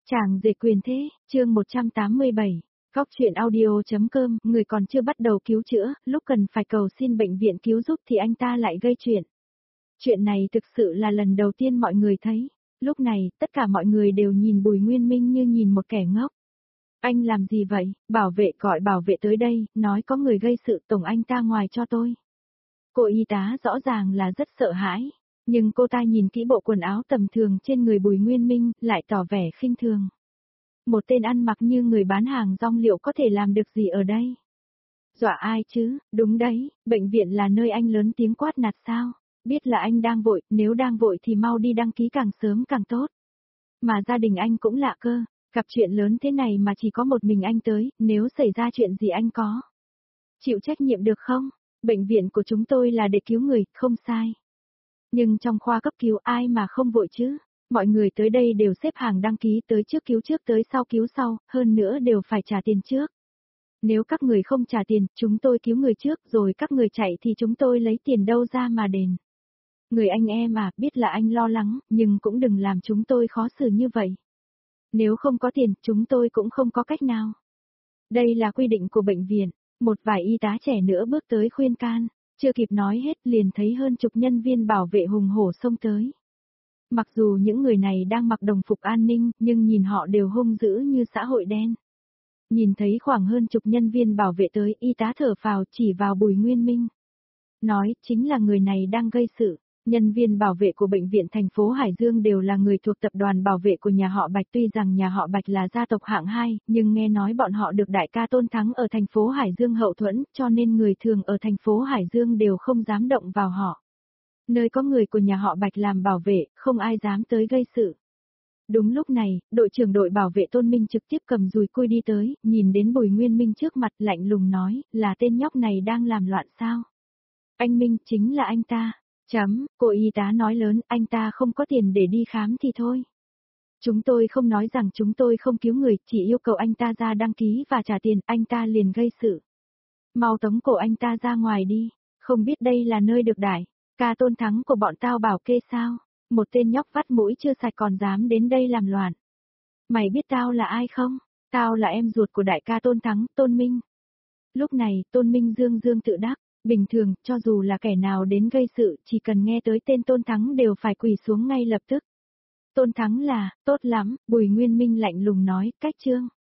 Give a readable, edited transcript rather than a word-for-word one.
Chàng rể quyền thế, chương 187, góc truyện audio.com, người còn chưa bắt đầu cứu chữa, lúc cần phải cầu xin bệnh viện cứu giúp thì anh ta lại gây chuyện. Chuyện này thực sự là lần đầu tiên mọi người thấy. Lúc này, tất cả mọi người đều nhìn Bùi Nguyên Minh như nhìn một kẻ ngốc. Anh làm gì vậy? Bảo vệ gọi bảo vệ tới đây, nói có người gây sự, tổng anh ta ngoài cho tôi. Cô y tá rõ ràng là rất sợ hãi, nhưng cô ta nhìn kỹ bộ quần áo tầm thường trên người Bùi Nguyên Minh, lại tỏ vẻ khinh thường. Một tên ăn mặc như người bán hàng rong liệu có thể làm được gì ở đây? Dọa ai chứ, đúng đấy, bệnh viện là nơi anh lớn tiếng quát nạt sao? Biết là anh đang vội, nếu đang vội thì mau đi đăng ký càng sớm càng tốt. Mà gia đình anh cũng lạ cơ, gặp chuyện lớn thế này mà chỉ có một mình anh tới, nếu xảy ra chuyện gì anh có chịu trách nhiệm được không? Bệnh viện của chúng tôi là để cứu người, không sai. Nhưng trong khoa cấp cứu ai mà không vội chứ? Mọi người tới đây đều xếp hàng đăng ký tới trước tới sau cứu sau, hơn nữa đều phải trả tiền trước. Nếu các người không trả tiền, chúng tôi cứu người trước rồi các người chạy thì chúng tôi lấy tiền đâu ra mà đền. Người anh em à, biết là anh lo lắng, nhưng cũng đừng làm chúng tôi khó xử như vậy. Nếu không có tiền, chúng tôi cũng không có cách nào. Đây là quy định của bệnh viện, một vài y tá trẻ nữa bước tới khuyên can, chưa kịp nói hết liền thấy hơn chục nhân viên bảo vệ hùng hổ xông tới. Mặc dù những người này đang mặc đồng phục an ninh, nhưng nhìn họ đều hung dữ như xã hội đen. Nhìn thấy khoảng hơn chục nhân viên bảo vệ tới, y tá thở phào chỉ vào Bùi Nguyên Minh. Nói, chính là người này đang gây sự. Nhân viên bảo vệ của bệnh viện thành phố Hải Dương đều là người thuộc tập đoàn bảo vệ của nhà họ Bạch. Tuy rằng nhà họ Bạch là gia tộc hạng 2, nhưng nghe nói bọn họ được đại ca Tôn Thắng ở thành phố Hải Dương hậu thuẫn, cho nên người thường ở thành phố Hải Dương đều không dám động vào họ. Nơi có người của nhà họ Bạch làm bảo vệ, không ai dám tới gây sự. Đúng lúc này, đội trưởng đội bảo vệ Tôn Minh trực tiếp cầm dùi cui đi tới, nhìn đến Bùi Nguyên Minh trước mặt lạnh lùng nói, là tên nhóc này đang làm loạn sao? Anh Minh, chính là anh ta. Cô y tá nói lớn, anh ta không có tiền để đi khám thì thôi. Chúng tôi không nói rằng chúng tôi không cứu người, chỉ yêu cầu anh ta ra đăng ký và trả tiền, anh ta liền gây sự. Mau tống cổ anh ta ra ngoài đi, không biết đây là nơi được đại ca Tôn Thắng của bọn tao bảo kê sao? Một tên nhóc vắt mũi chưa sạch còn dám đến đây làm loạn. Mày biết tao là ai không? Tao là em ruột của đại ca Tôn Thắng, Tôn Minh. Lúc này, Tôn Minh dương dương tự đắc, bình thường, cho dù là kẻ nào đến gây sự, chỉ cần nghe tới tên Tôn Thắng đều phải quỳ xuống ngay lập tức. Tôn Thắng là, tốt lắm, Bùi Nguyên Minh lạnh lùng nói, cách trương.